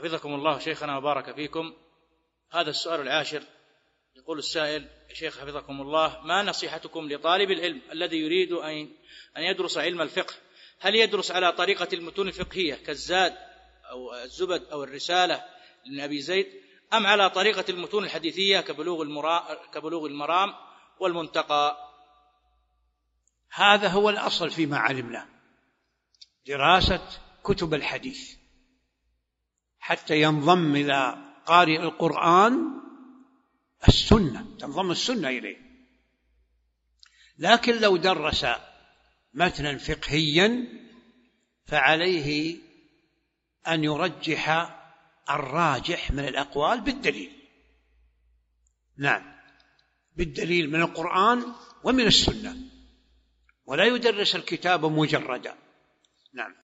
حفظكم الله شيخنا وبارك فيكم. هذا السؤال العاشر، يقول السائل: يا شيخ حفظكم الله، ما نصيحتكم لطالب العلم الذي يريد أن يدرس علم الفقه؟ هل يدرس على طريقة المتون الفقهية كالزاد أو الزبد أو الرسالة لابن أبي زيد، أم على طريقة المتون الحديثية كبلوغ المرام والمنتقى؟ هذا هو الأصل فيما علمنا، دراسة كتب الحديث حتى ينضم إلى قارئ القرآن السنة، تنضم السنة إليه. لكن لو درس متنا فقهيا فعليه أن يرجح الراجح من الأقوال بالدليل، نعم، بالدليل من القرآن ومن السنة، ولا يدرس الكتاب مجردا. نعم.